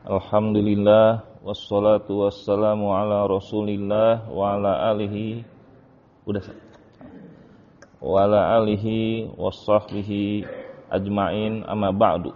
Alhamdulillah wassalatu wassalamu ala Rasulillah wa ala alihi washabbihi ajmain amma ba'du.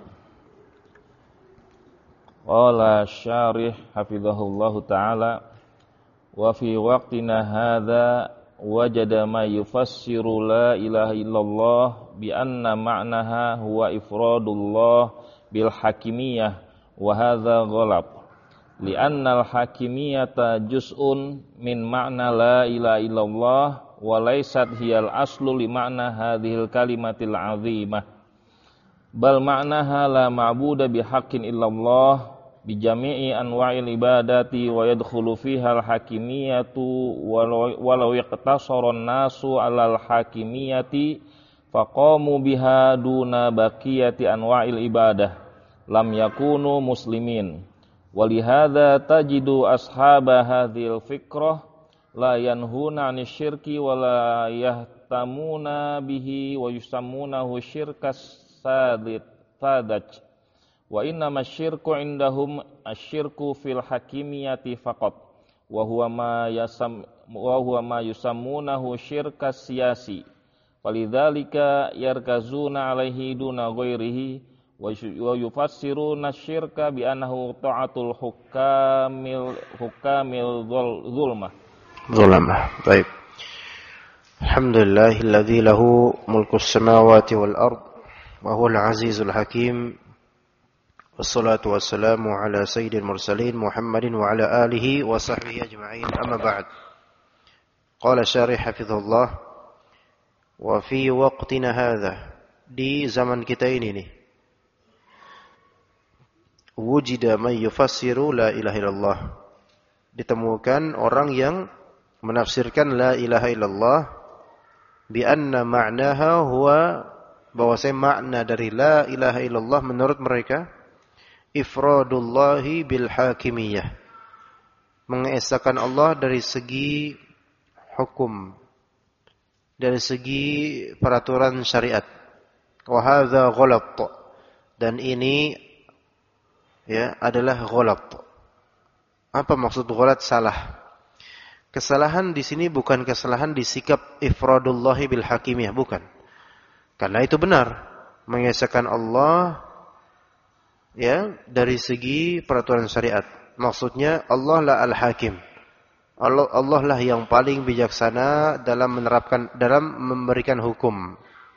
Qala syarih hafizahullahu ta'ala wa fi waqtina hadza wajada ma yufassiru la ilaha illallah bi anna ma'naha huwa ifradullah bil hakimiyah wa hadza ghalab li'anna al-hakimiyata juz'un min ma'na la ilaha illallah wa laysat hiyal aslu li ma'na hadhil kalimatil 'azimah bal ma'naha la ma'buda bihaqqin illallah bi jami'i anwa'il ibadati wa yadkhulu fiha al-hakimiyatu walau yaqtasara an-nasu 'alal hakimiyati faqamu biha duna baqiyati anwa'il ibadah lam yakunu muslimin. Walihada tajidu ashaba hadhil fikrah la yanhuna 'anil syirki wa la yahtamuna bihi wa yusammunahu syirkas sadaj. Wa innama syirku indahum asyirku fil hakimiyati faqat wa huwa ma yusammunahu syirkas siyasi. Falidzalika yarkazuna 'alaihi duna ghairihi wa yufassiruna syirka bi annahu ta'atul hukamil zulmah. Baik. Alhamdulillahilladzi lahu mulkus samawati wal ard wa huwal azizul hakim. Wassalatu wassalamu ala sayyidil mursalin Muhammadin wa ala alihi wa sahbihi ajma'in. Amma ba'd. Qala syarih hafizahullah wa fi waqtina hadza, di zaman kita ini nih, wujida man yufassiru la ilaha illallah, ditemukan orang yang menafsirkan la ilaha illallah bi anna ma'naha huwa, bahwasanya makna dari la ilaha illallah menurut mereka ifradullahi bil hakimiyah, mengesahkan Allah dari segi hukum, dari segi peraturan syariat. Wa hadza ghalat, dan ini adalah ghalat. Apa maksud ghalat? Salah. Kesalahan di sini bukan kesalahan di sikap ifradullahi bil hakimiyah, bukan. Karena itu benar, mengesahkan Allah dari segi peraturan syariat. Maksudnya Allah lah al-hakim. Allah lah yang paling bijaksana dalam memberikan hukum.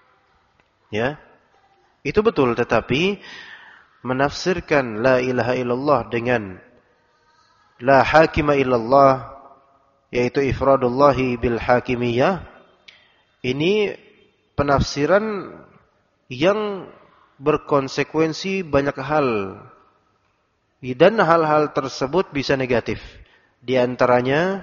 Itu betul, tetapi menafsirkan la ilaha illallah dengan la hakima illallah, yaitu ifradullahi bil hakimiyah, ini penafsiran yang berkonsekuensi banyak hal, dan hal-hal tersebut bisa negatif. Di antaranya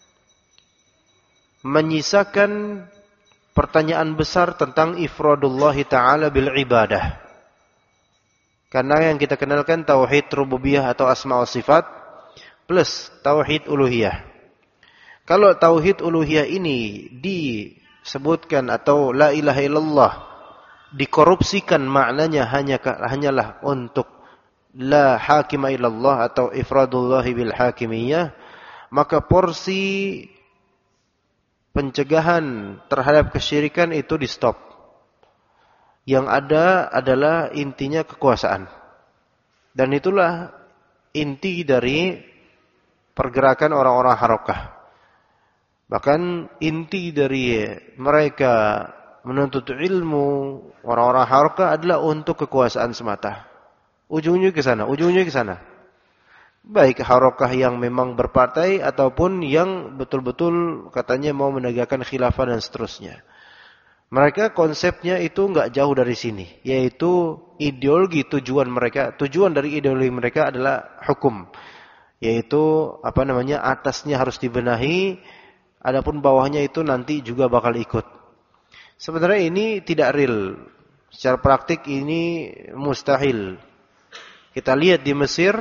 menyisakan pertanyaan besar tentang ifradullahi ta'ala bil ibadah. Karena yang kita kenalkan tauhid rububiyah atau asma wa sifat plus tauhid uluhiyah. Kalau tauhid uluhiyah ini disebutkan atau la ilaha illallah dikorupsikan maknanya hanyalah untuk la hakima illallah atau ifradullahi bil hakimiyah, maka porsi pencegahan terhadap kesyirikan itu di stop. Yang ada adalah intinya kekuasaan. Dan itulah inti dari pergerakan orang-orang harokah. Bahkan inti dari mereka menuntut ilmu orang-orang harokah adalah untuk kekuasaan semata. Ujungnya ke sana. Baik harokah yang memang berpartai ataupun yang betul-betul katanya mau menegakkan khilafah dan seterusnya. Mereka konsepnya itu enggak jauh dari sini, yaitu ideologi tujuan dari ideologi mereka adalah hukum. Yaitu atasnya harus dibenahi, adapun bawahnya itu nanti juga bakal ikut. Sebenarnya ini tidak real. Secara praktik ini mustahil. Kita lihat di Mesir,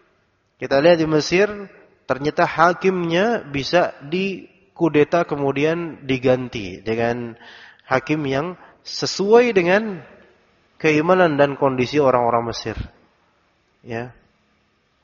ternyata hakimnya bisa dikudeta kemudian diganti dengan hakim yang sesuai dengan keimanan dan kondisi orang-orang Mesir.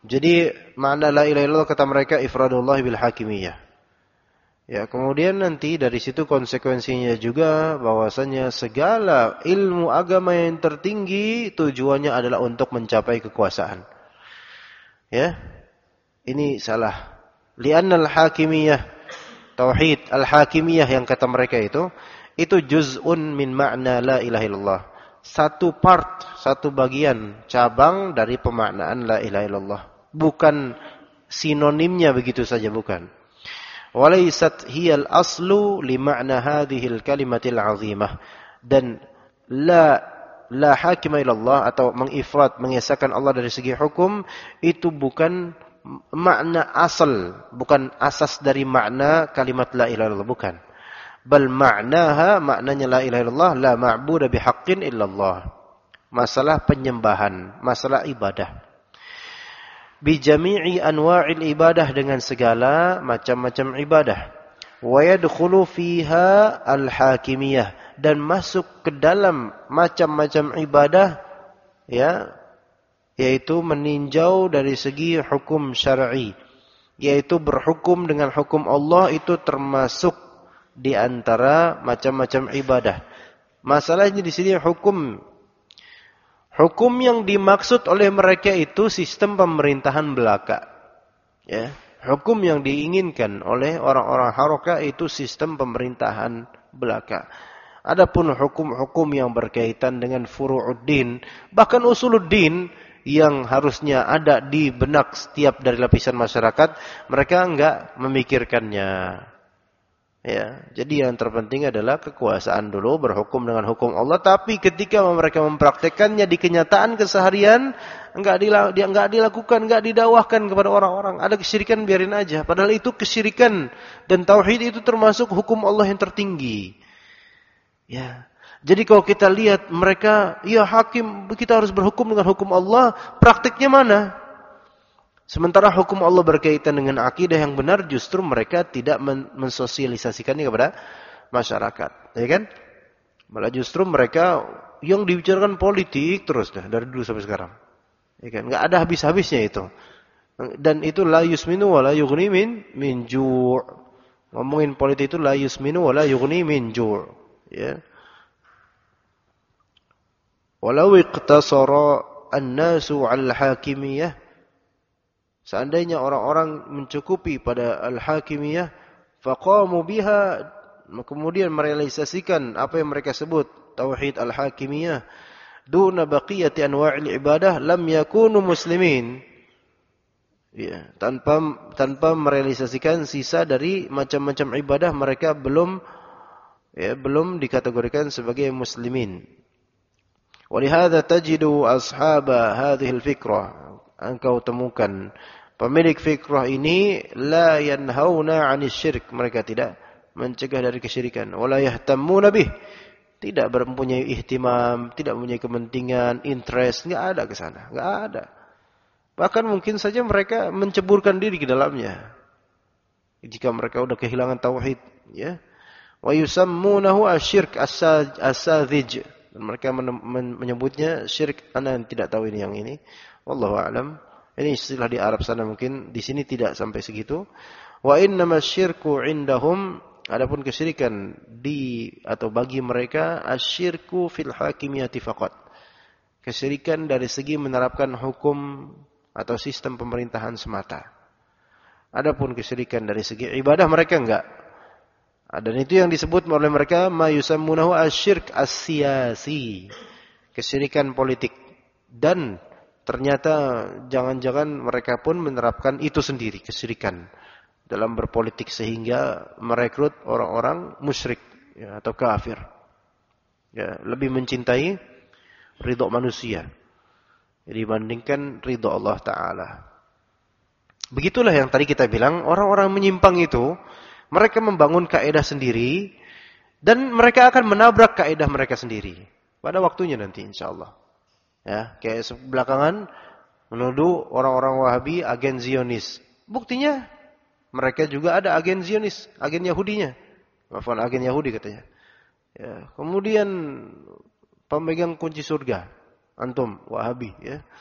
Jadi makna la ilaha illallah kata mereka ifradullah bil hakimiyah. Ya, kemudian nanti dari situ konsekuensinya juga bahwasanya segala ilmu agama yang tertinggi tujuannya adalah untuk mencapai kekuasaan. Ya. Ini salah. Li'anna al-hakimiyah tauhid al-hakimiyah yang kata mereka itu juz'un min makna la ilaha illallah. Satu part, satu bagian, cabang dari pemaknaan la ilaha illallah. Bukan sinonimnya begitu saja, bukan. Walaysat hiyal aslu li ma'na hadhil kalimatil azimah. Dan la hakima illallah atau mengifrat, mengesahkan Allah dari segi hukum itu bukan makna asal, bukan asas dari makna kalimat la ilaha illallah, bukan. Bal ma'naha, maknanya la ilaha illallah la ma'budu bihaqqin illallah. Masalah penyembahan, masalah ibadah. Bi jami'i anwa'il ibadah, dengan segala macam-macam ibadah. Wa yadkhulu fiha al-hakimiyah, dan masuk ke dalam macam-macam ibadah ya, yaitu meninjau dari segi hukum syar'i, yaitu berhukum dengan hukum Allah, itu termasuk di antara macam-macam ibadah. Masalahnya di sini hukum yang dimaksud oleh mereka itu sistem pemerintahan belaka. Ya, hukum yang diinginkan oleh orang-orang Harakah itu sistem pemerintahan belaka. Adapun hukum-hukum yang berkaitan dengan furu'uddin, bahkan usuluddin yang harusnya ada di benak setiap dari lapisan masyarakat, mereka enggak memikirkannya. Ya, jadi yang terpenting adalah kekuasaan dulu, berhukum dengan hukum Allah. Tapi ketika mereka mempraktekannya di kenyataan keseharian, enggak dilakukan, enggak didakwahkan kepada orang-orang. Ada kesyirikan, biarin aja. Padahal itu kesyirikan dan tauhid itu termasuk hukum Allah yang tertinggi. Ya, jadi kalau kita lihat mereka, ya hakim, kita harus berhukum dengan hukum Allah. Praktiknya mana? Sementara hukum Allah berkaitan dengan akidah yang benar, justru mereka tidak mensosialisasikannya kepada masyarakat, ya kan? Malah justru mereka yang dibicarakan politik terus dah dari dulu sampai sekarang, ya kan? Nggak ada habis-habisnya itu. Dan itu la yusminu wa la yughni min ju'. Ngomongin politik itu la yusminu wa la yughni min ju', ya. Walau iqtasara an-nasu 'al hakimiyah, seandainya orang-orang mencukupi pada al-hakimiyah, faqamu biha, kemudian merealisasikan apa yang mereka sebut tauhid al-hakimiyah, duna baqiyati anwa'il ibadah, lam yakunu muslimin. Ya, tanpa merealisasikan sisa dari macam-macam ibadah, mereka belum dikategorikan sebagai muslimin. Walihada tajidu ashaba hadhil fikrah, engkau temukan pemilik fikrah ini la yanhauna 'anil syirk, mereka tidak mencegah dari kesyirikan, wala yahtammuna bih, tidak mempunyai ihtimam, tidak mempunyai kepentingan, interest, enggak ada ke sana, enggak ada. Bahkan mungkin saja mereka menceburkan diri ke dalamnya jika mereka sudah kehilangan tauhid, ya. Wa yusammunahu asyirk as-sadzij, dan mereka menyebutnya syirik. Ana tidak tahu ini yang ini. Wallahu a'lam. Ini istilah di Arab sana, mungkin di sini tidak sampai segitu. Wa innama syirku indahum, adapun kesyirikan atau bagi mereka asyirku fil hakimiyati faqat. Kesyirikan dari segi menerapkan hukum atau sistem pemerintahan semata. Adapun kesyirikan dari segi ibadah mereka enggak. Dan itu yang disebut oleh mereka ma yusammunahu asyirk as-siyasi, kesyirikan politik. Dan ternyata jangan-jangan mereka pun menerapkan itu sendiri, kesyirikan dalam berpolitik, sehingga merekrut orang-orang musyrik, ya, atau kafir. Ya, lebih mencintai ridha manusia dibandingkan ridha Allah Ta'ala. Begitulah yang tadi kita bilang, orang-orang menyimpang itu mereka membangun kaidah sendiri dan mereka akan menabrak kaidah mereka sendiri pada waktunya nanti insyaallah. Ya, kayak belakangan menuduh orang-orang Wahabi agen Zionis. Buktinya mereka juga ada agen Zionis, agen Yahudinya. Maafkan, agen Yahudi katanya. Ya, kemudian pemegang kunci surga, antum Wahabi, ya.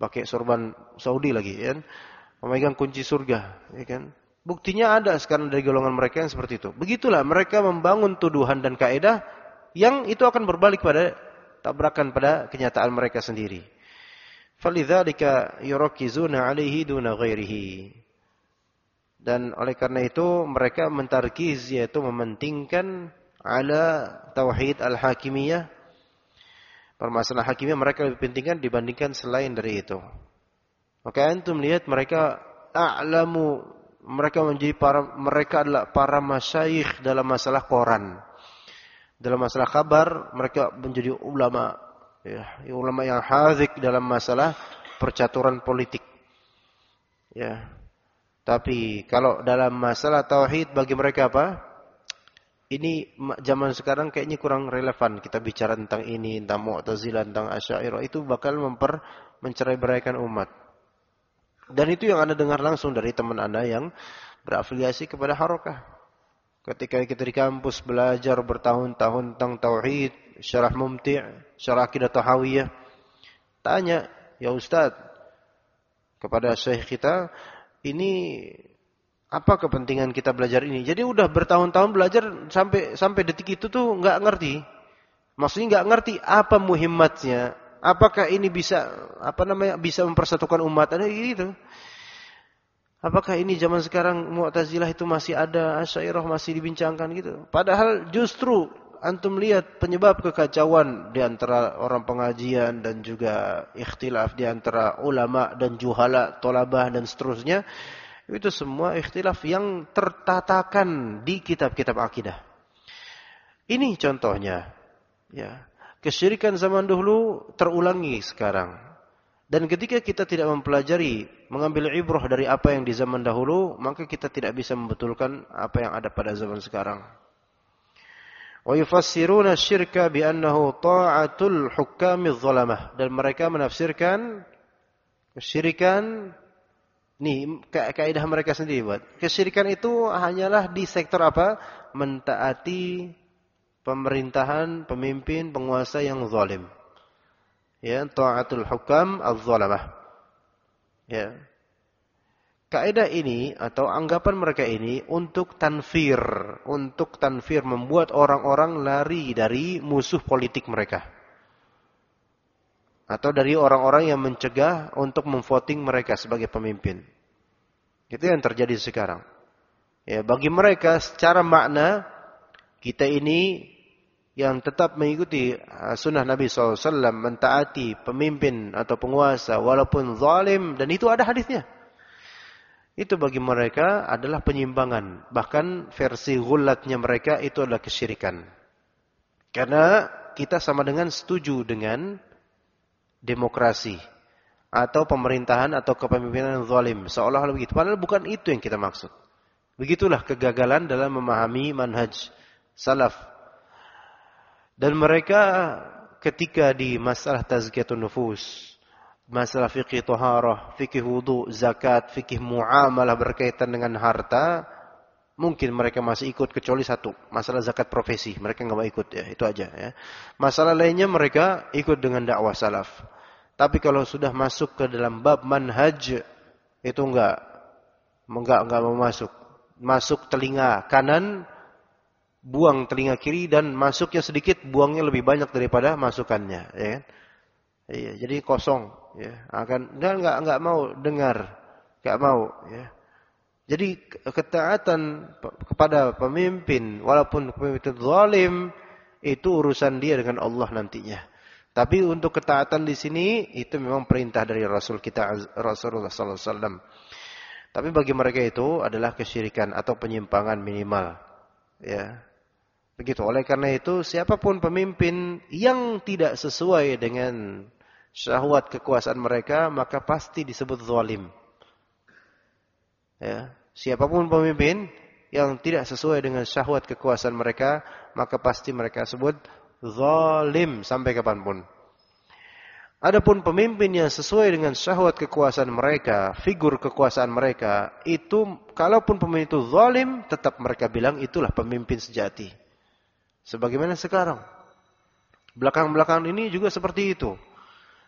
pakai sorban Saudi lagi, ya kan? Memegang kunci surga, ya kan? Buktinya ada sekarang dari golongan mereka yang seperti itu. Begitulah mereka membangun tuduhan dan kaidah yang itu akan berbalik pada tabrakan pada kenyataan mereka sendiri. Falidzalika yurakizuna 'alaihi duna ghairihi. Dan oleh karena itu mereka mentarkiz, yaitu mementingkan ala tauhid al-hakimiyah. Permasalahan hakimiyah mereka lebih pentingkan dibandingkan selain dari itu. Maka antum lihat mereka a'lamu, mereka adalah para masyayikh dalam masalah koran. Dalam masalah kabar mereka menjadi ulama, ya, ulama yang hazik dalam masalah percaturan politik. Ya. Tapi kalau dalam masalah tauhid bagi mereka apa? Ini zaman sekarang kayaknya kurang relevan kita bicara tentang ini, tentang Mu'tazilah, tentang Asy'ariyah, itu bakal mencerai-beraikan umat. Dan itu yang Anda dengar langsung dari teman Anda yang berafiliasi kepada Harokah. Ketika kita di kampus belajar bertahun-tahun tentang tauhid, syarah Mumti', syarah Aqidah Tahawiyah, tanya, "Ya Ustaz," kepada syekh kita, "ini apa kepentingan kita belajar ini?" Jadi udah bertahun-tahun belajar sampai detik itu tuh nggak ngerti. Maksudnya nggak ngerti apa muhimmatnya. Apakah ini bisa bisa mempersatukan umat? Ada gitu. Apakah ini zaman sekarang Mu'tazilah itu masih ada, Asy'ariyah masih dibincangkan gitu. Padahal justru antum lihat penyebab kekacauan di antara orang pengajian dan juga ikhtilaf di antara ulama dan juhala, tolabah dan seterusnya. Itu semua ikhtilaf yang tertatakan di kitab-kitab akidah. Ini contohnya. Ya. Kesyirikan zaman dahulu terulangi sekarang. Dan ketika kita tidak mempelajari, mengambil ibrah dari apa yang di zaman dahulu, maka kita tidak bisa membetulkan apa yang ada pada zaman sekarang. Wa yufassiruna syirka bi annahu ta'atul hukamiz zalamah. Dan mereka menafsirkan kesyirikan, nih kaidah mereka sendiri buat. Kesyirikan itu hanyalah di sektor apa? Mentaati pemerintahan, pemimpin, penguasa yang zalim. Ya, ta'atul hukam az-zalamah. Ya. Kaidah ini atau anggapan mereka ini untuk tanfir membuat orang-orang lari dari musuh politik mereka. Atau dari orang-orang yang mencegah untuk memvoting mereka sebagai pemimpin. Itu yang terjadi sekarang. Ya, bagi mereka secara makna kita ini yang tetap mengikuti sunnah Nabi SAW, mentaati pemimpin atau penguasa walaupun zalim, dan itu ada hadisnya. Itu bagi mereka adalah penyimpangan. Bahkan versi ghulatnya mereka itu adalah kesyirikan. Karena kita sama dengan setuju dengan demokrasi atau pemerintahan atau kepemimpinan zalim, seolah-olah begitu. Padahal bukan itu yang kita maksud. Begitulah kegagalan dalam memahami manhaj salaf. Dan mereka ketika di masalah tazkiyatun nufus, masalah fikih taharah, fikih wudu, zakat, fikih muamalah berkaitan dengan harta, mungkin mereka masih ikut kecuali satu, masalah zakat profesi, mereka enggak mau ikut, ya, itu aja, ya. Masalah lainnya mereka ikut dengan dakwah salaf. Tapi kalau sudah masuk ke dalam bab manhaj, itu enggak mau masuk. Masuk telinga kanan, buang telinga kiri, dan masuknya sedikit, buangnya lebih banyak daripada masukannya, ya kan? Iya, jadi kosong, ya. Enggak mau dengar, enggak mau, ya. Jadi ketaatan kepada pemimpin walaupun pemimpin zalim itu urusan dia dengan Allah nantinya. Tapi untuk ketaatan di sini itu memang perintah dari Rasul kita Rasulullah sallallahu alaihi wasallam. Tapi bagi mereka itu adalah kesyirikan atau penyimpangan minimal, ya. Begitu. Oleh karena itu, siapapun pemimpin yang tidak sesuai dengan syahwat kekuasaan mereka, maka pasti disebut zalim. Ya, siapapun pemimpin yang tidak sesuai dengan syahwat kekuasaan mereka, maka pasti mereka sebut zalim sampai kapanpun. Adapun pemimpin yang sesuai dengan syahwat kekuasaan mereka, figur kekuasaan mereka, itu kalaupun pemimpin itu zalim, tetap mereka bilang itulah pemimpin sejati. Sebagaimana sekarang. Belakang-belakang ini juga seperti itu.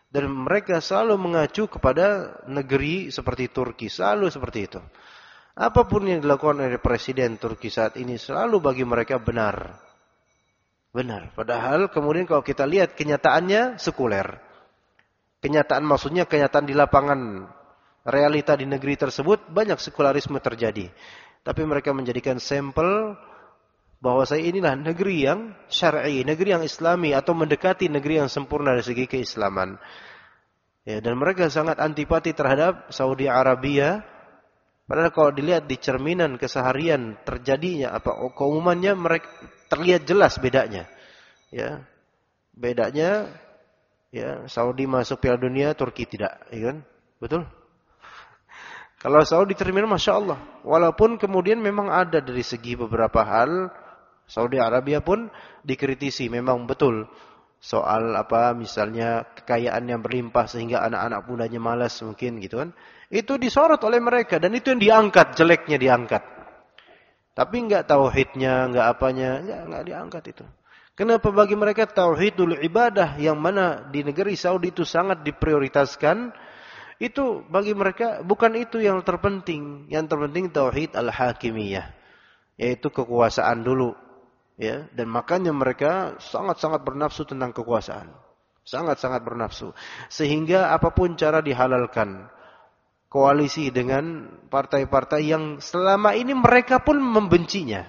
Dan mereka selalu mengacu kepada negeri seperti Turki, selalu seperti itu. Apapun yang dilakukan oleh presiden Turki saat ini selalu bagi mereka benar. Benar. Padahal kemudian kalau kita lihat kenyataannya sekuler. Kenyataan maksudnya kenyataan di lapangan, realita di negeri tersebut banyak sekularisme terjadi. Tapi mereka menjadikan sampel bahwa inilah negeri yang syar'i, negeri yang islami atau mendekati negeri yang sempurna dari segi keislaman. Ya, dan mereka sangat antipati terhadap Saudi Arabia. Padahal kalau dilihat di cerminan keseharian terjadinya keumumannya mereka terlihat jelas bedanya. Ya. Bedanya ya, Saudi masuk Piala Dunia, Turki tidak, ya kan? Betul? Kalau Saudi cerminan Masya Allah. Walaupun kemudian memang ada dari segi beberapa hal Saudi Arabia pun dikritisi, memang betul soal misalnya kekayaan yang berlimpah sehingga anak-anak mudanya malas mungkin gitu kan. Itu disorot oleh mereka dan itu yang diangkat, jeleknya diangkat. Tapi enggak tauhidnya, enggak apanya, enggak diangkat itu. Kenapa bagi mereka tauhidul ibadah yang mana di negeri Saudi itu sangat diprioritaskan? Itu bagi mereka bukan itu yang terpenting. Yang terpenting tauhid al-hakimiyah, yaitu kekuasaan dulu. Ya, dan makanya mereka sangat-sangat bernafsu tentang kekuasaan. Sangat-sangat bernafsu. Sehingga apapun cara dihalalkan. Koalisi dengan partai-partai yang selama ini mereka pun membencinya.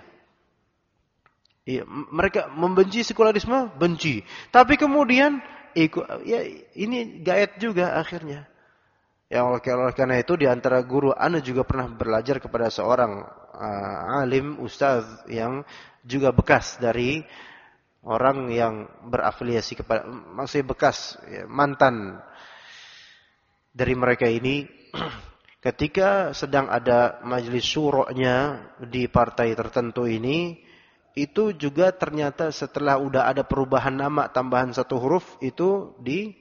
Ya, mereka membenci sekularisme, benci. Tapi kemudian ini gaet juga akhirnya. Ya, oleh karena itu di antara guru ana juga pernah belajar kepada seorang alim, ustaz yang juga bekas dari orang yang berafiliasi kepada, maksudnya bekas ya, mantan dari mereka ini. Ketika sedang ada majelis syura'nya di partai tertentu ini, itu juga ternyata setelah udah ada perubahan nama tambahan satu huruf itu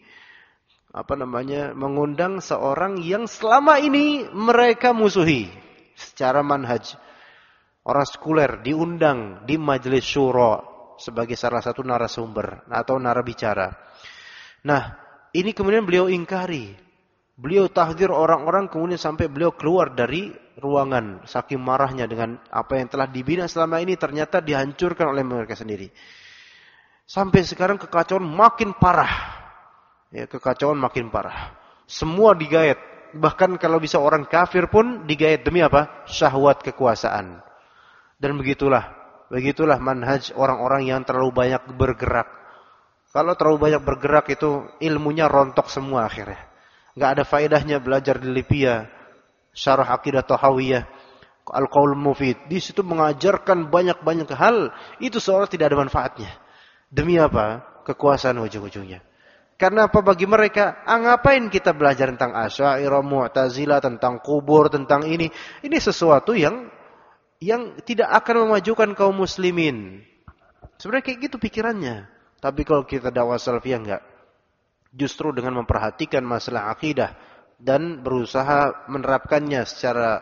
mengundang seorang yang selama ini mereka musuhi secara manhaj. Orang sekuler diundang di majelis syura sebagai salah satu narasumber atau narabicara. Nah, ini kemudian beliau ingkari. Beliau tahdzir orang-orang, kemudian sampai beliau keluar dari ruangan saking marahnya dengan apa yang telah dibina selama ini ternyata dihancurkan oleh mereka sendiri. Sampai sekarang kekacauan makin parah. Ya, kekacauan makin parah. Semua digayat. Bahkan kalau bisa orang kafir pun digayat demi apa? Syahwat kekuasaan. Dan begitulah manhaj orang-orang yang terlalu banyak bergerak. Kalau terlalu banyak bergerak itu ilmunya rontok semua akhirnya. Enggak ada faedahnya belajar di Libya, Syarah Aqidah Tahawiyah, Al-Qaul Mufid. Di situ mengajarkan banyak-banyak hal, itu seolah tidak ada manfaatnya. Demi apa? Kekuasaan ujung-ujungnya. Karena apa bagi mereka? Ngapain kita belajar tentang Asy'ariyah, Mu'tazilah, tentang kubur, tentang ini? Ini sesuatu yang tidak akan memajukan kaum muslimin. Sebenarnya kayak gitu pikirannya. Tapi kalau kita dakwah salafiyah enggak. Justru dengan memperhatikan masalah akidah dan berusaha menerapkannya secara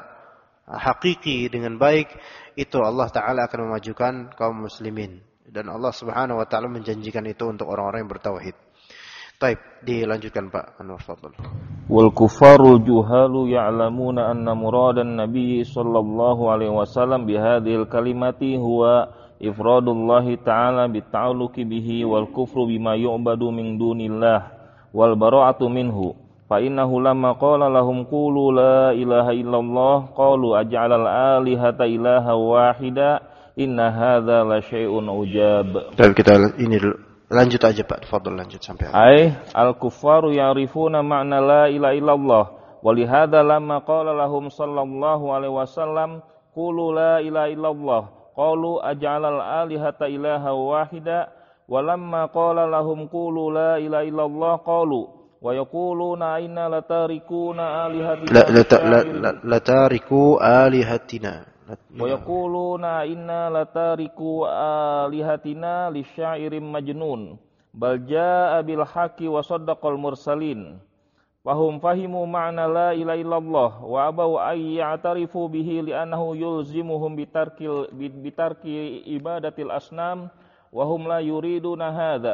hakiki dengan baik, itu Allah Ta'ala akan memajukan kaum muslimin. Dan Allah Subhanahu Wa Ta'ala menjanjikan itu untuk orang-orang yang bertauhid. Taib, dilanjutkan Pak Anwar, fadhal. Wal kufarul juhalu ya'lamuna anna muradan Nabi sallallahu alaihi wasallam bihadhil kalimati huwa ifradullahi ta'ala bitta'alluqi bihi wal kufru bima yu'badu min dunillah wal bara'atu minhu. Fa innahu lamma qala lahum qulu la ilaha illallah qalu aj'alal alihata ilaha wahida inna hadza la syai'un ujab. Dan kita ini dulu. Lanjut aja Pak, fadhil lanjut sampai al-kuffaru ya'rifuna ma'na la ilaha illallah wa lihadza lamma qala lahum sallallahu alaihi wasallam qulu la ilaha illallah qalu aj'alal alihata ilaha wahida wa lamma qala lahum qulu la ilaha illallah qalu wa yaquluna inna latarikuna alihatina latariku alihatina wa yaquluna inna latariku alihatina lisyairin majnun bal jaa bil haqqi wa saddaqal mursalin wa hum fahimu ma'na la ilaha illallah wa abaw ay ya'tarifu bihi li'annahu yulzimuhum bitarki ibadatil asnam wa hum la yuriduna hadza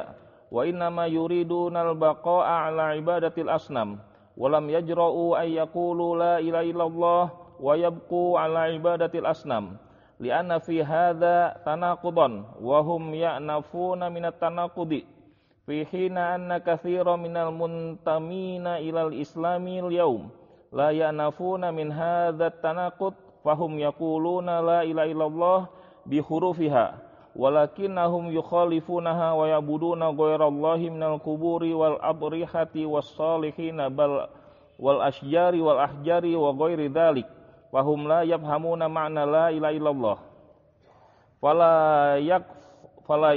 wa innama yuridunal baqa'a 'ala ibadatil asnam wa lam yajra'u ay yaqulu la ilaha illallah wa yabqu 'ala ibadatil asnam li'anna fi hadza tanaqudan wa hum ya'nafuna minat tanaqudi fi hina anna katsiran minal muntamina ilal islamil yaum la ya'nafuna min hadza tanaqud fahum yaquluna la ilaha illallah bi hurufiha walakinnahum yukhalifunaha wa ya'buduna ghairallahi minal kuburi wal abrihati was salihina bal wal asjari wal ahjari wa ghairi dzalik wa hum la yafhamuna ma'na la ilaha illallah fala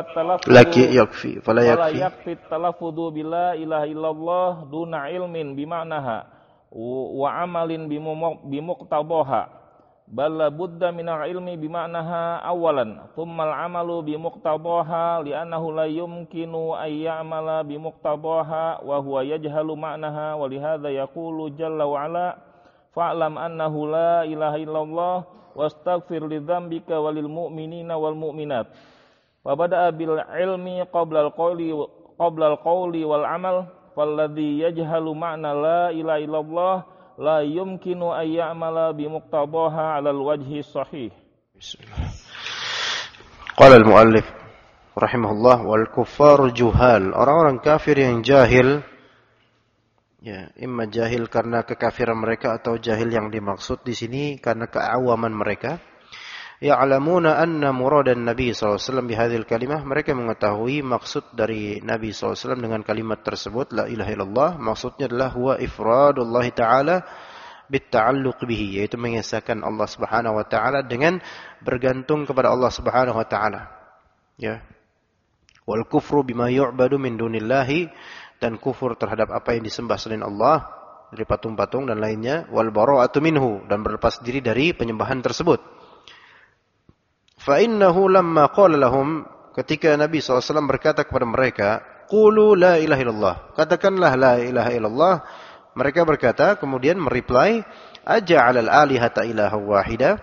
yakfi talaffudu bila ilaha illallah duna ilmin bima'naha wa amalin bimuqtadaha bal la budda minal ilmi bima'naha awalan thummal amalu bimuqtadaha li'annahu la yumkinu ay ya'mala bimuqtadaha wa huwa yajhalu ma'naha wa lihadza yaqulu jalla wa ala fa'lam annahu la ilaha illallah wastaghfir lidzambika walil mu'minina wal mu'minat wa bada'a bil ilmi qabla al qawli wal amal falladhi yajhalu ma'na la ilaha illallah la yumkinu ay ya'mala bimuqtadaha 'ala al-wajhi sahih. Bismillah. Qala al-muallif rahimahullah wal kuffar juhal, orang-orang kafir yang jahil, ya, imma jahil karena kekafiran mereka atau jahil yang dimaksud di sini karena keawaman mereka. Ya'lamuna anna muradan Nabi sallallahu alaihi wasallam bihadhil kalimah, mereka mengetahui maksud dari Nabi sallallahu alaihi wasallam dengan kalimat tersebut la ilaha illallah, maksudnya adalah huwa ifradullah taala bitta'alluq bihi, yaitu mengesahkan Allah Subhanahu wa taala dengan bergantung kepada Allah Subhanahu wa taala. Ya. Wal kufru bima yu'badu min dunillahi, dan kufur terhadap apa yang disembah selain Allah dari patung-patung dan lainnya, wal bara'atu minhu, dan berlepas diri dari penyembahan tersebut. Fa innahu lamma qala lahum, ketika Nabi SAW berkata kepada mereka, qulu la ilaha illallah, katakanlah la ilaha illallah, mereka berkata, kemudian mereply, aja'alal alihata ilaha wahida,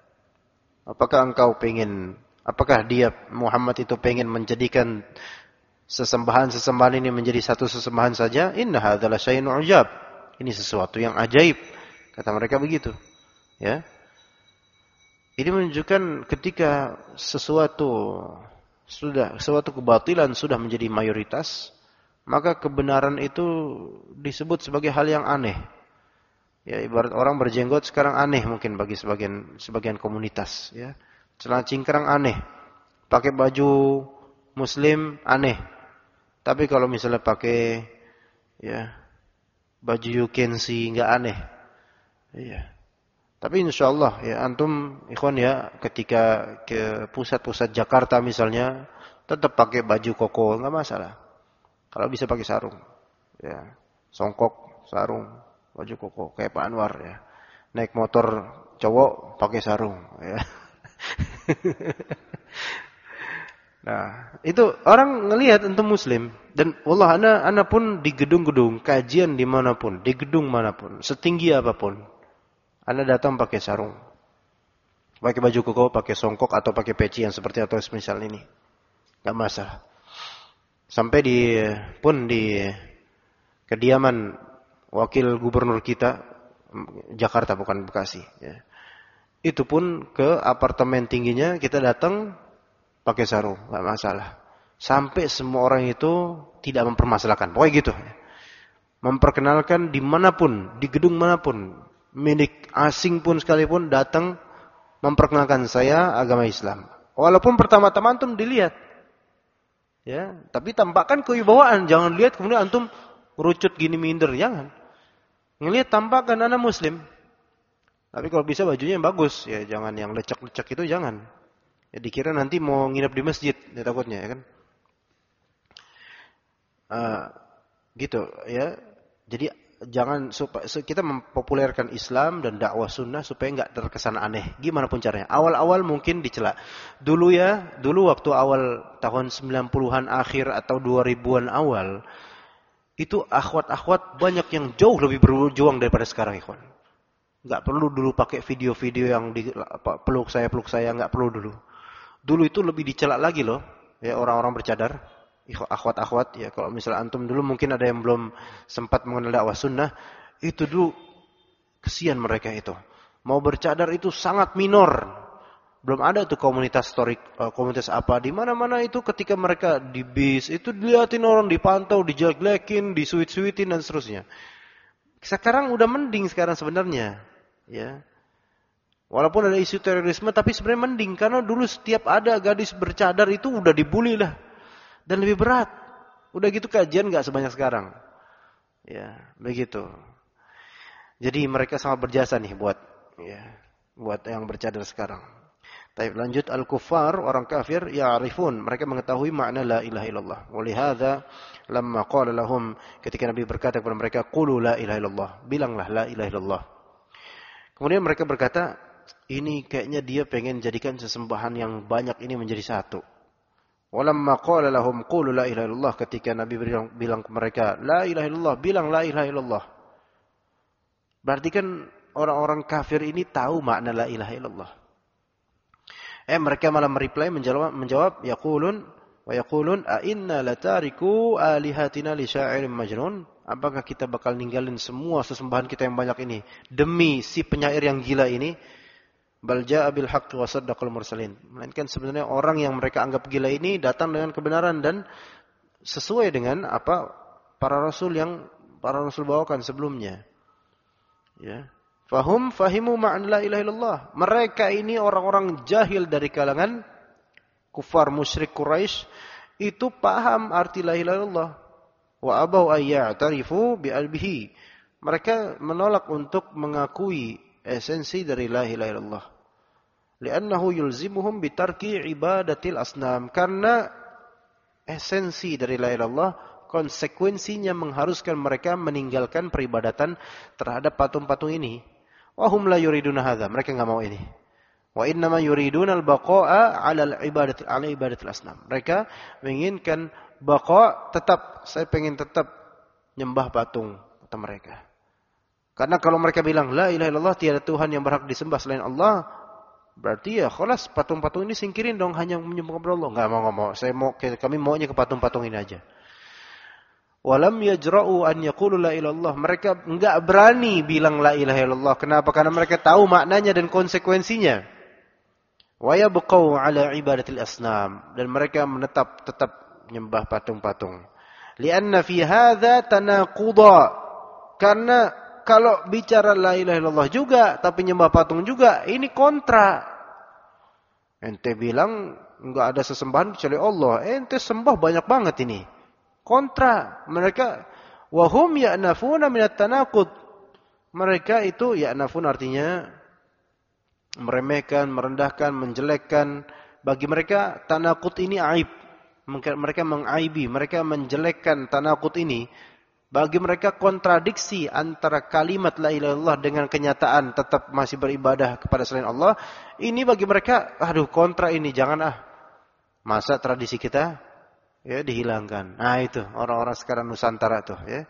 apakah dia Muhammad itu pengen menjadikan sesembahan-sesembahan ini menjadi satu sesembahan saja? Inna hadzal syai'un ujab, ini sesuatu yang ajaib, kata mereka begitu, ya. Ini menunjukkan ketika sesuatu kebatilan sudah menjadi mayoritas, maka kebenaran itu disebut sebagai hal yang aneh. Ya, ibarat orang berjenggot sekarang aneh mungkin bagi sebagian komunitas, ya. Celana cingkrang aneh. Pakai baju muslim aneh. Tapi kalau misalnya pakai, ya, baju you can see enggak aneh. Iya. Tapi insyaallah, ya, antum ikhwan, ya, ketika ke pusat-pusat Jakarta misalnya, tetap pakai baju koko, enggak masalah. Kalau bisa pakai sarung, ya, songkok, sarung, baju koko, kayak Pak Anwar, ya. Naik motor cowok pakai sarung, ya. Nah, itu orang ngelihat antum muslim, dan wallah ana pun di gedung-gedung kajian dimanapun, di gedung manapun, setinggi apapun, Anda datang pakai sarung, pakai baju koko, pakai songkok atau pakai peci yang seperti atau semisal ini, nggak masalah. Sampai di kediaman wakil gubernur kita Jakarta, bukan Bekasi, ya. Itu pun ke apartemen tingginya kita datang pakai sarung, nggak masalah. Sampai semua orang itu tidak mempermasalahkan, pokoknya gitu. Memperkenalkan dimanapun, di gedung manapun, milik asing pun sekalipun datang memperkenalkan saya agama Islam. Walaupun pertama-tama antum dilihat, ya, tapi tampakkan kewibawaan. Jangan lihat kemudian antum ngerucut gini minder, jangan. Ngelihat tampakkan anak muslim. Tapi kalau bisa bajunya yang bagus, ya, jangan yang lecek-lecek itu, jangan. Ya, dikira nanti mau nginep di masjid, ya, takutnya, ya kan. Gitu, ya. Jadi jangan, supaya kita mempopulerkan Islam dan dakwah sunnah supaya enggak terkesan aneh. Gimana pun caranya. Awal-awal mungkin dicela. Dulu waktu awal tahun 90-an akhir atau 2000-an awal, itu akhwat-akhwat banyak yang jauh lebih berjuang daripada sekarang, ikhwan. Enggak perlu dulu pakai video-video yang peluk saya, enggak perlu dulu. Dulu itu lebih dicela lagi loh, ya, orang-orang bercadar. akhwat-akhwat ya, kalau misalnya antum dulu mungkin ada yang belum sempat mengenal dakwah sunnah, itu dulu kesian mereka itu. Mau bercadar itu sangat minor. Belum ada tuh komunitas story, komunitas apa di mana-mana itu ketika mereka di bis itu dilihatin orang, dipantau, dijelek-jelekin, disuit-suitin dan seterusnya. Sekarang udah mending sekarang sebenarnya, ya. Walaupun ada isu terorisme tapi sebenarnya mending karena dulu setiap ada gadis bercadar itu udah dibully lah dan lebih berat. Udah gitu kajian enggak sebanyak sekarang. Ya, begitu. Jadi mereka sangat berjasa nih buat yang bercadar sekarang. Baik, lanjut al-kuffar, orang kafir ya'rifun, mereka mengetahui makna la ilaha illallah. Walihada lamma qala lahum, ketika Nabi berkata kepada mereka qulu la ilaha illallah, bilanglah la ilaha illallah. Kemudian mereka berkata, ini kayaknya dia pengen jadikan sesembahan yang banyak ini menjadi satu. Walamma qala lahum qulu la ilaha illallah, ketika Nabi bilang ke mereka la ilaha illallah, bilang la ilaha illallah. Berarti kan orang-orang kafir ini tahu makna la ilaha illallah. Mereka malah menjawab yaqulun a inna latariku alihatina li sya'irin majnun, apakah kita bakal ninggalin semua sesembahan kita yang banyak ini demi si penyair yang gila ini? Bal jaa bil haqqi wa saddaqal mursalin, melainkan sebenarnya orang yang mereka anggap gila ini datang dengan kebenaran dan sesuai dengan apa para rasul bawakan sebelumnya, ya. Fahum fahimu ma'an la ilaha illallah. Mereka ini orang-orang jahil dari kalangan kufar musyrik Quraisy itu paham arti la ilaha illallah. Wa abau ayya'tarifu bi'albihi. Mereka menolak untuk mengakui esensi dari la ilaha illallah. Li'annahu yulzimuhum bitarki ibadatil asnam. Karena esensi dari la ilaha illallah, konsekuensinya mengharuskan mereka meninggalkan peribadatan terhadap patung-patung ini. Wahum la yuriduna hadza, mereka enggak mau ini. Wa innama yuriduna al-baqa'a 'ala ibadatil asnam. Mereka menginginkan baqa, saya pengen tetap nyembah patung, kata mereka. Karena kalau mereka bilang la ilaha illallah, tiada Tuhan yang berhak disembah selain Allah, berarti ya khalas patung-patung ini singkirin dong, hanya menyembah kepada Allah. Enggak mau. Kami maunya ke patung-patung ini aja. Walam yajra'u an yaqulu la ilaha illallah. Mereka enggak berani bilang la ilaha illallah. Kenapa? Karena mereka tahu maknanya dan konsekuensinya. Wa yabqau 'ala ibadatil asnam, dan mereka tetap menyembah patung-patung. Lianna fi hadza tanaquda. Karena kalau bicara la ilaha illallah juga tapi nyembah patung juga, ini kontra. Ente bilang enggak ada sesembahan kecuali Allah. Ente sembah banyak banget ini. Kontra, mereka wahum ya'nafuna minat tanaqud. Mereka itu ya'nafun artinya meremehkan, merendahkan, menjelekkan. Bagi mereka tanaqud ini aib. Mereka mengaibi, mereka menjelekkan tanaqud ini. Bagi mereka kontradiksi antara kalimat la ilaha illallah dengan kenyataan tetap masih beribadah kepada selain Allah. Ini bagi mereka, kontra ini, jangan Masa tradisi kita dihilangkan. Nah itu orang-orang sekarang Nusantara tuh, ya.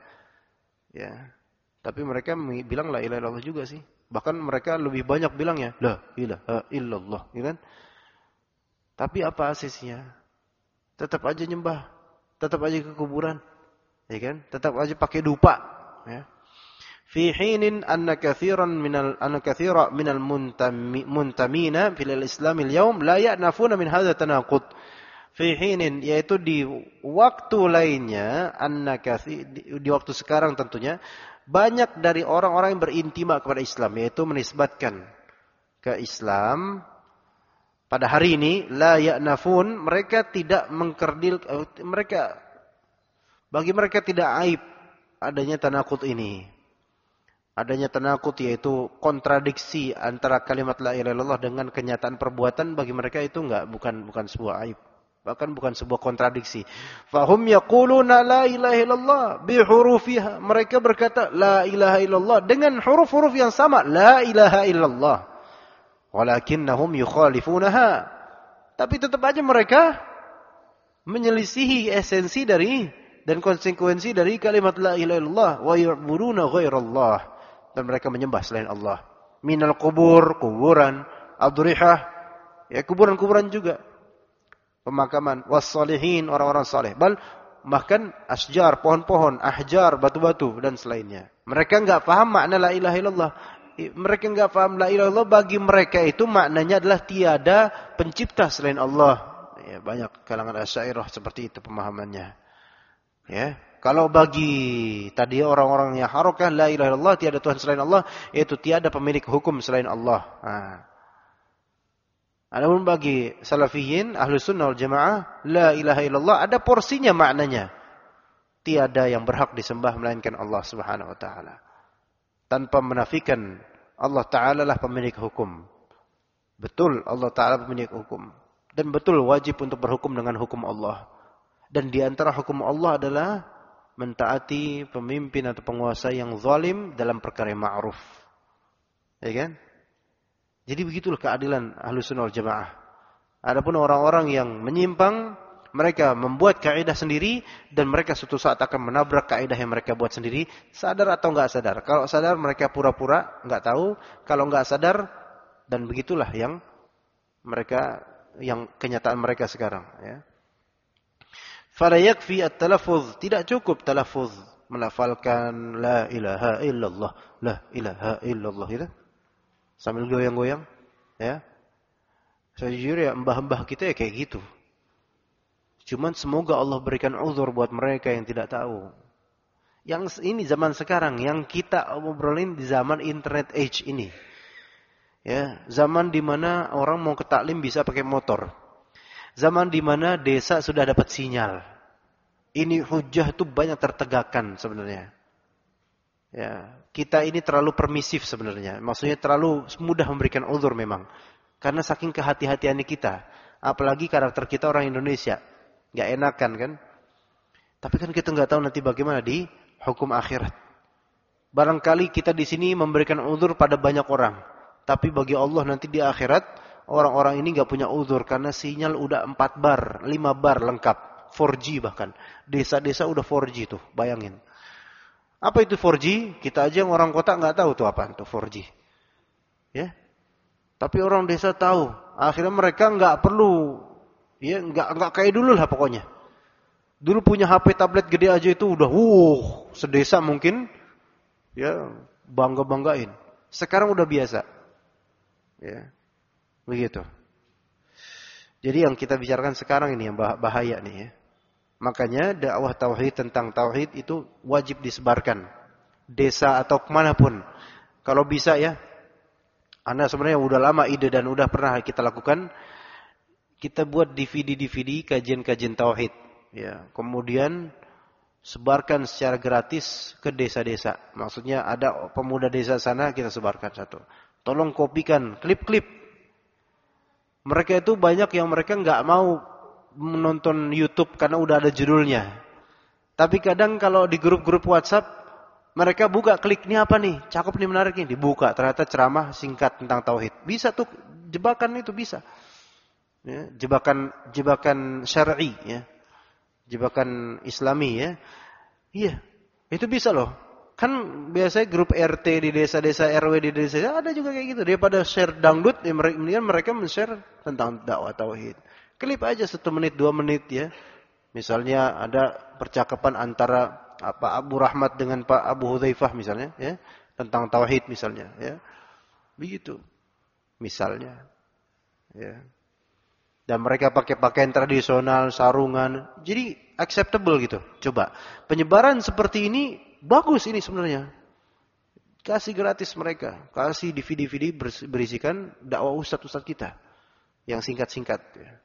Tapi mereka bilang la ilaha illallah juga sih. Bahkan mereka lebih banyak bilangnya la ilaha illallah, gitu kan? Tapi apa asisnya? Tetap aja nyembah, tetap aja ke kuburan, ya kan? Tetap aja pakai dupa, ya. Fi hinin anna katsira minal muntamina fil Islam al-yawm la ya'nafuna min hadha tanaqud. Fi hinin, yaitu di waktu lainnya, di waktu sekarang tentunya, banyak dari orang-orang yang berintima kepada Islam, yaitu menisbatkan ke Islam. Pada hari ini, la ya'nafun, mereka tidak mengkerdil, bagi mereka tidak aib adanya tanaqud ini. Adanya tanaqud yaitu kontradiksi antara kalimat la ilaha illallah dengan kenyataan perbuatan, bagi mereka itu bukan sebuah aib. Bahkan bukan sebuah kontradiksi. Fahum yaquluna la ilaha illallah bihurufiha. Mereka berkata la ilaha illallah dengan huruf-huruf yang sama, la ilaha illallah. Walakinnahum yukhalifunaha. Tapi tetap aja mereka menyelisihi esensi dari dan konsekuensi dari kalimat la ilaha illallah, wa ya'buduna ghairallah, dan mereka menyembah selain Allah. Minal kuburan, adrihah, kuburan-kuburan juga. pemakaman, wassalihin, orang-orang saleh. Bahkan asjar, pohon-pohon, ahjar, batu-batu dan selainnya. Mereka enggak paham makna la ilaha illallah. Mereka enggak paham la ilaha illallah, bagi mereka itu maknanya adalah tiada pencipta selain Allah. Ya, banyak kalangan Asy'ariyah seperti itu pemahamannya. Ya, kalau bagi tadi orang-orang yang harokah la ilaha illallah, tiada Tuhan selain Allah, yaitu tiada pemilik hukum selain Allah. Adapun bagi salafiyin, ahlus sunnah wal jamaah, la ilaha illallah ada porsinya maknanya. Tiada yang berhak disembah melainkan Allah Subhanahu wa taala. Tanpa menafikan Allah taala lah pemilik hukum. Betul Allah taala pemilik hukum. Dan betul wajib untuk berhukum dengan hukum Allah. Dan di antara hukum Allah adalah mentaati pemimpin atau penguasa yang zalim dalam perkara yang ma'ruf. Ya kan? Jadi begitulah keadilan Ahlus Sunnah wal Jamaah. Adapun orang-orang yang menyimpang, mereka membuat kaidah sendiri dan mereka suatu saat akan menabrak kaidah yang mereka buat sendiri, sadar atau enggak sadar. Kalau sadar mereka pura-pura enggak tahu, kalau enggak sadar, dan begitulah yang mereka, yang kenyataan mereka sekarang, ya. Fala yakfi at-talaffuz, tidak cukup talaffuz melafalkan la ilaha illallah, la ilaha illallah itu sambil goyang-goyang, ya. Saya jujur ya, mbah-mbah kita ya kayak gitu. Cuman semoga Allah berikan uzur buat mereka yang tidak tahu. Yang ini zaman sekarang, yang kita obrolin di zaman internet age ini. Ya, zaman di mana orang mau ke taklim bisa pakai motor. Zaman di mana desa sudah dapat sinyal. Ini hujah itu banyak tertegakkan sebenarnya. Ya, kita ini terlalu permisif sebenarnya. Maksudnya terlalu mudah memberikan uzur memang. Karena saking kehati-hatiannya kita. Apalagi karakter kita orang Indonesia. Gak enakan kan. Tapi kan kita gak tahu nanti bagaimana di hukum akhirat. Barangkali kita di sini memberikan uzur pada banyak orang. Tapi bagi Allah nanti di akhirat, orang-orang ini gak punya uzur. Karena sinyal udah 4 bar, 5 bar lengkap. 4G bahkan. Desa-desa udah 4G tuh, bayangin. Apa itu 4G? Kita aja yang orang kota nggak tahu tuh apa itu 4G. Ya. Tapi orang desa tahu. Akhirnya mereka nggak perlu, ya nggak kayak dulu lah pokoknya. Dulu punya HP tablet gede aja itu udah, sedesa mungkin, ya bangga-banggain. Sekarang udah biasa. Ya, begitu. Jadi yang kita bicarakan sekarang ini yang bahaya nih ya. Makanya dakwah tauhid tentang tauhid itu wajib disebarkan. Desa atau kemanapun. Kalau bisa ya. Anda sebenarnya udah lama ide dan udah pernah kita lakukan. Kita buat DVD kajian-kajian tauhid. Ya, kemudian sebarkan secara gratis ke desa-desa. Maksudnya ada pemuda desa sana kita sebarkan satu. Tolong kopikan klip-klip. Mereka itu banyak yang mereka nggak mau menonton YouTube karena udah ada judulnya. Tapi kadang kalau di grup-grup WhatsApp mereka buka, klik ini apa nih? Cakep nih, menarik nih, dibuka. Ternyata ceramah singkat tentang tauhid. Bisa tuh jebakan itu bisa. Ya, jebakan syar'i ya. Jebakan Islami ya. Iya, itu bisa loh. Kan biasanya grup RT di desa-desa, RW di desa ada juga kayak gitu. Daripada share dangdut, ya mereka men-share tentang dakwah tauhid. Klip aja 1 menit, 2 menit ya. Misalnya ada percakapan antara Pak Abu Rahmat dengan Pak Abu Hudzaifah misalnya ya, tentang tauhid misalnya ya. Begitu. Misalnya ya. Dan mereka pakai pakaian tradisional, sarungan. Jadi acceptable gitu. Coba. Penyebaran seperti ini bagus ini sebenarnya. Kasih gratis mereka. Kasih DVD-DVD berisikan dakwah ustaz-ustaz kita. Yang singkat-singkat ya.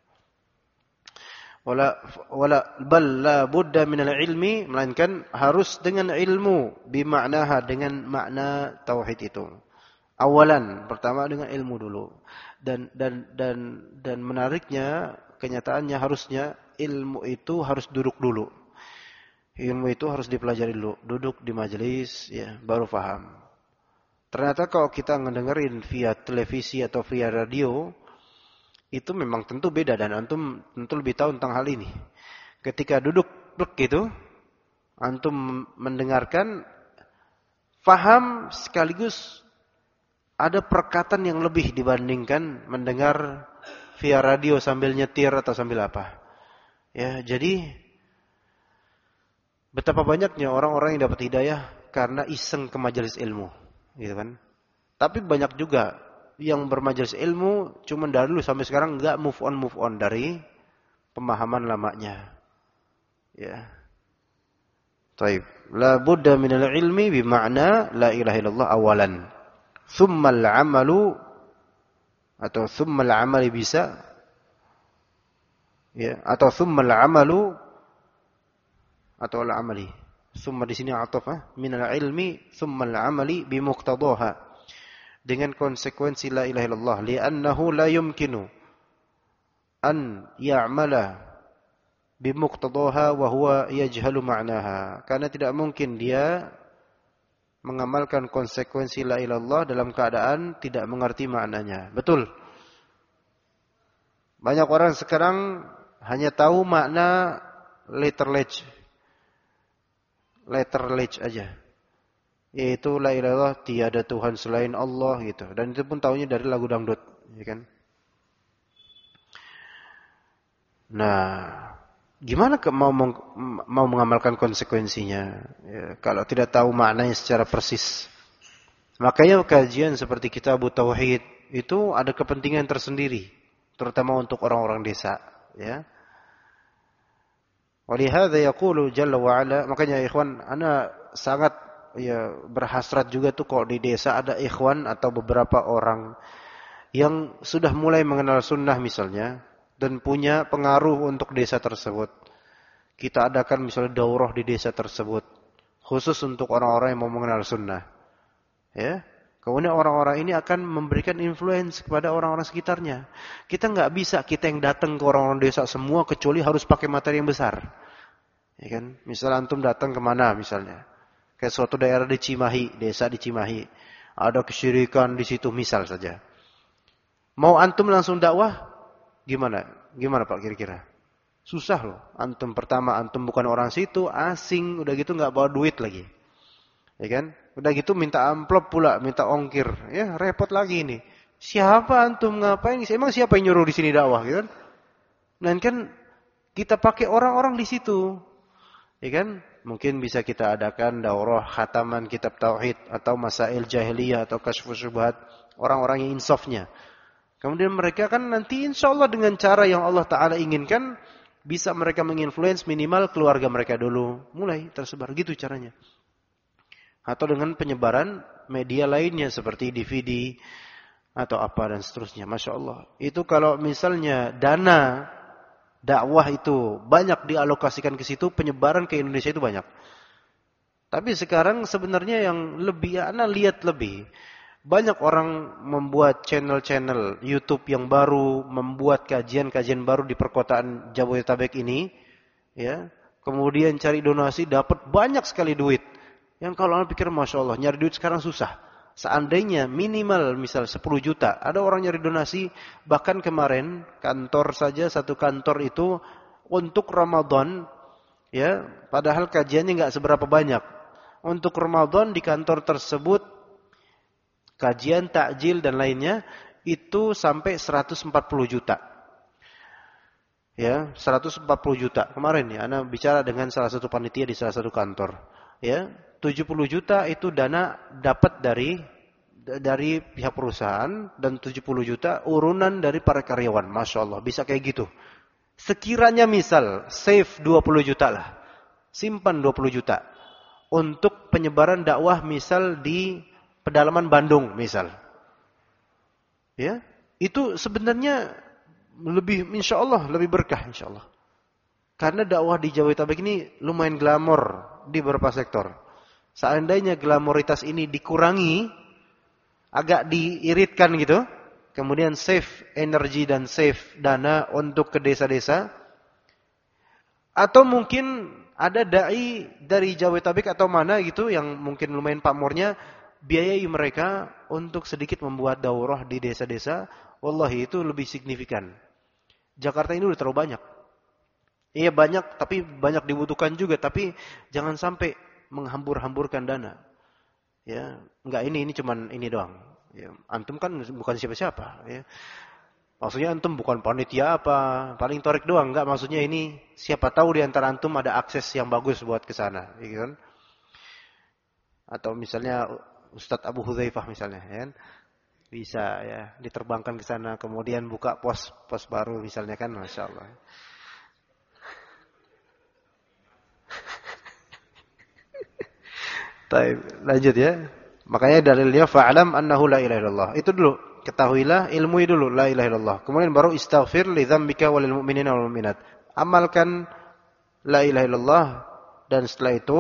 Wala bal la budda minal ilmi, melainkan harus dengan ilmu, bima'naha, dengan makna tauhid itu. Awalan, pertama dengan ilmu dulu. Dan menariknya, kenyataannya harusnya ilmu itu harus duduk dulu. Ilmu itu harus dipelajari dulu, duduk di majelis ya, baru paham. Ternyata kalau kita ngedengerin via televisi atau via radio, itu memang tentu beda dan antum tentu lebih tahu tentang hal ini. Ketika duduk gitu, antum mendengarkan, faham sekaligus ada perkataan yang lebih dibandingkan mendengar via radio sambil nyetir atau sambil apa. Ya, jadi betapa banyaknya orang-orang yang dapat hidayah karena iseng ke majelis ilmu, gitu kan. Tapi banyak juga yang bermajelis ilmu cuman dari dulu sampai sekarang enggak move on dari pemahaman lamanya. Ya. Baik. La budda minal ilmi bima'na la ilaha illallah awalan. Thumma al-amalu atau thumma al-amali bisa. Ya, atau thumma al-amalu atau al-amali. Thumma di sini ataf minal ilmi thumma al-amali bimuqtadaha. Dengan konsekuensi la ilaha illallah li'annahu la yumkinu an ya'mala bimuqtadaha wa huwa yajhalu ma'naha. Karena tidak mungkin dia mengamalkan konsekuensi la ilaha illallah dalam keadaan tidak mengerti maknanya. Betul. Banyak orang sekarang hanya tahu makna letter ledge aja. Yaitu la ilaha illallah tiada Tuhan selain Allah gitu. Dan itu pun taunya dari lagu dangdut, ya kan? Nah, gimana mau mengamalkan konsekuensinya ya, kalau tidak tahu maknanya secara persis? Makanya kajian seperti Kitab Tauhid itu ada kepentingan tersendiri, terutama untuk orang-orang desa, ya. Walihada yaqulu jalla wa ala, makanya ikhwan, ana sangat ya berhasrat juga tuh kalau di desa ada ikhwan atau beberapa orang yang sudah mulai mengenal sunnah misalnya dan punya pengaruh untuk desa tersebut. Kita adakan misalnya daurah di desa tersebut khusus untuk orang-orang yang mau mengenal sunnah. Ya. Kemudian orang-orang ini akan memberikan influence kepada orang-orang sekitarnya. Kita nggak bisa kita yang datang ke orang-orang desa semua kecuali harus pakai materi yang besar. Ya kan? Misalnya antum datang kemana misalnya? Kayak suatu daerah di Cimahi, desa di Cimahi. Ada kesyirikan di situ misal saja. Mau antum langsung dakwah? Gimana? Gimana Pak kira-kira? Susah loh. Antum pertama, antum bukan orang situ, asing, udah gitu nggak bawa duit lagi. Ya kan? Udah gitu minta amplop pula, minta ongkir. Ya, repot lagi ini. Siapa antum ngapain? Emang siapa yang nyuruh di sini dakwah, gitu kan? Dan kan kita pakai orang-orang di situ. Ya kan? Mungkin bisa kita adakan daurah khataman kitab tauhid atau masail jahiliyah atau kasyfus syubhat, orang-orang yang insafnya. Kemudian mereka kan nanti insya Allah dengan cara yang Allah Ta'ala inginkan, bisa mereka menginfluence minimal keluarga mereka dulu. Mulai tersebar, gitu caranya. Atau dengan penyebaran media lainnya seperti DVD atau apa dan seterusnya. Masya Allah. Itu kalau misalnya dana dakwah itu banyak dialokasikan ke situ, penyebaran ke Indonesia itu banyak. Tapi sekarang sebenarnya yang lebih, Anda lihat lebih. Banyak orang membuat channel-channel YouTube yang baru, membuat kajian-kajian baru di perkotaan Jabodetabek ini. Ya, kemudian cari donasi, dapat banyak sekali duit. Yang kalau Anda pikir, Masya Allah, nyari duit sekarang susah. Seandainya minimal misal 10 juta, ada orang nyari donasi, bahkan kemarin kantor saja, satu kantor itu untuk Ramadan, ya, padahal kajiannya nggak seberapa banyak. Untuk Ramadan di kantor tersebut, kajian, takjil dan lainnya, itu sampai 140 juta. Ya, 140 juta. Kemarin ya, Ana bicara dengan salah satu panitia di salah satu kantor. Ya, 70 juta itu dana dapat dari pihak perusahaan dan 70 juta urunan dari para karyawan. Masya Allah, bisa kayak gitu. Sekiranya misal save 20 juta lah, simpan 20 juta untuk penyebaran dakwah misal di pedalaman Bandung misal. Ya, itu sebenarnya lebih insya Allah lebih berkah insya Allah. Karena dakwah di Jabodetabek ini lumayan glamor di beberapa sektor. Seandainya glamoritas ini dikurangi, agak diiritkan gitu, kemudian save energi dan save dana untuk ke desa-desa, atau mungkin ada dai dari Jabodetabek atau mana gitu yang mungkin lumayan pamornya, biayai mereka untuk sedikit membuat daurah di desa-desa. Wallahi itu lebih signifikan. Jakarta ini udah terlalu banyak. Iya banyak, tapi banyak dibutuhkan juga, tapi jangan sampai menghambur-hamburkan dana. Ya, enggak ini cuman ini doang. Ya, antum kan bukan siapa-siapa, ya. Maksudnya antum bukan panitia apa, paling torik doang. Enggak, maksudnya ini siapa tahu di antara antum ada akses yang bagus buat ke sana, gitu kan? Atau misalnya Ustadz Abu Hudzaifah misalnya, ya kan? Bisa ya diterbangkan ke sana, kemudian buka pos baru misalnya kan, masya Allah. Baik, lanjut ya. Makanya dalilnya fa'lam annahu la ilaha illallah. Itu dulu, ketahuilah, ilmui dulu la ilaha illallah. Kemudian baru istaghfir li dzambika walil mu'minina wal mu'minat. Amalkan la ilaha illallah dan setelah itu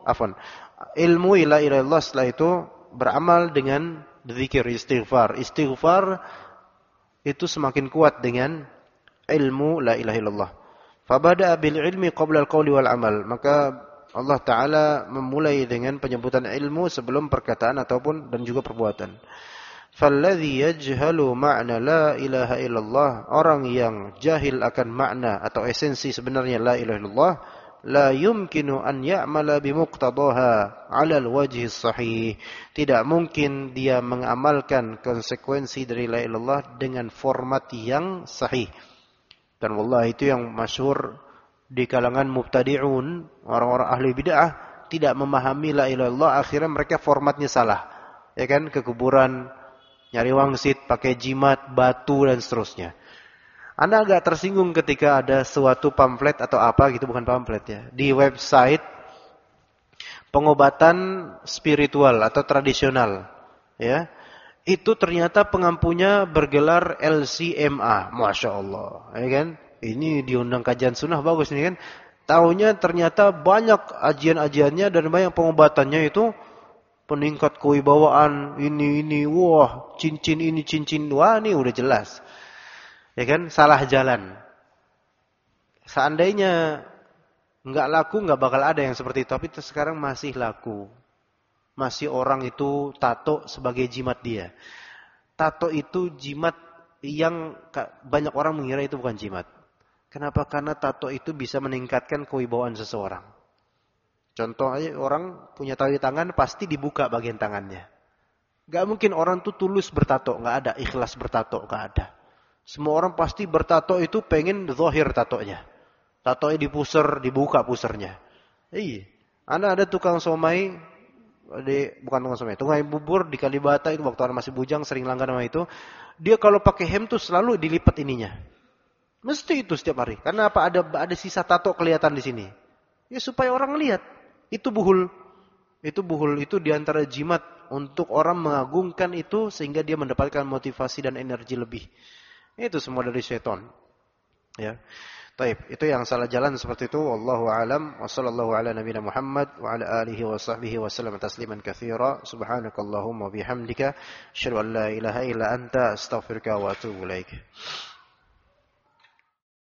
ilmui la ilaha illallah, setelah itu beramal dengan zikir istighfar. Istighfar itu semakin kuat dengan ilmu la ilaha illallah. Fabada'a bil ilmi qabla al-qawli wal amal. Maka Allah Ta'ala memulai dengan penyebutan ilmu sebelum perkataan ataupun dan juga perbuatan. Falladhi yajhalu ma'na la ilaha illallah. Orang yang jahil akan makna atau esensi sebenarnya la ilaha illallah, la yumkinu an ya'mala bimuqtadaha 'ala al-wajhi sahih. Tidak mungkin dia mengamalkan konsekuensi dari la ilaha illallah dengan format yang sahih. Dan wallahi itu yang masyhur di kalangan mubtadi'un, orang-orang ahli bid'ah tidak memahami la ilaha illallah, akhirnya mereka formatnya salah. Ya kan, ke kuburan nyari wangsit, pakai jimat, batu dan seterusnya. Anda agak tersinggung ketika ada suatu pamflet atau apa gitu, bukan pamflet ya, di website pengobatan spiritual atau tradisional, ya. Itu ternyata pengampunya bergelar LCMA, Masya Allah, ya kan? Ini diundang kajian sunnah bagus nih kan? Taunya ternyata banyak ajian-ajiannya dan banyak pengobatannya itu peningkat kewibawaan ini, wah cincin ini cincin, wah ini udah jelas, ya kan? Salah jalan. Seandainya nggak laku, nggak bakal ada yang seperti itu. Tapi sekarang masih laku. Masih orang itu tato sebagai jimat dia. Tato itu jimat yang banyak orang mengira itu bukan jimat. Kenapa? Karena tato itu bisa meningkatkan kewibawaan seseorang. Contoh aja, orang punya tali tangan pasti dibuka bagian tangannya. Gak mungkin orang itu tulus bertato, gak ada. Ikhlas bertato, gak ada. Semua orang pasti bertato itu pengen zahir tatonya. Tatonya dipuser, dibuka pusernya. Iya. Ada tukang somai, bukan tukang somai, tukang bubur di Kalibata itu waktu orang masih bujang sering langgan sama itu. Dia kalau pakai hem tuh selalu dilipat ininya. Mesti itu setiap hari. Karena apa? Ada sisa tato kelihatan di sini. Ya supaya orang lihat. Itu buhul. Itu buhul. Itu diantara jimat untuk orang mengagungkan itu sehingga dia mendapatkan motivasi dan energi lebih. Itu semua dari syaitan. Ya. Taib. Itu yang salah jalan seperti itu. Wallahu a'lam. Wa sallallahu ala nabiyina Muhammad wa ala alihi wa sahbihi wa sallam tasliman katsira. Subhanakallahumma bihamdika asyhadu an la ilaha illa anta astaghfiruka wa atubu ilaik.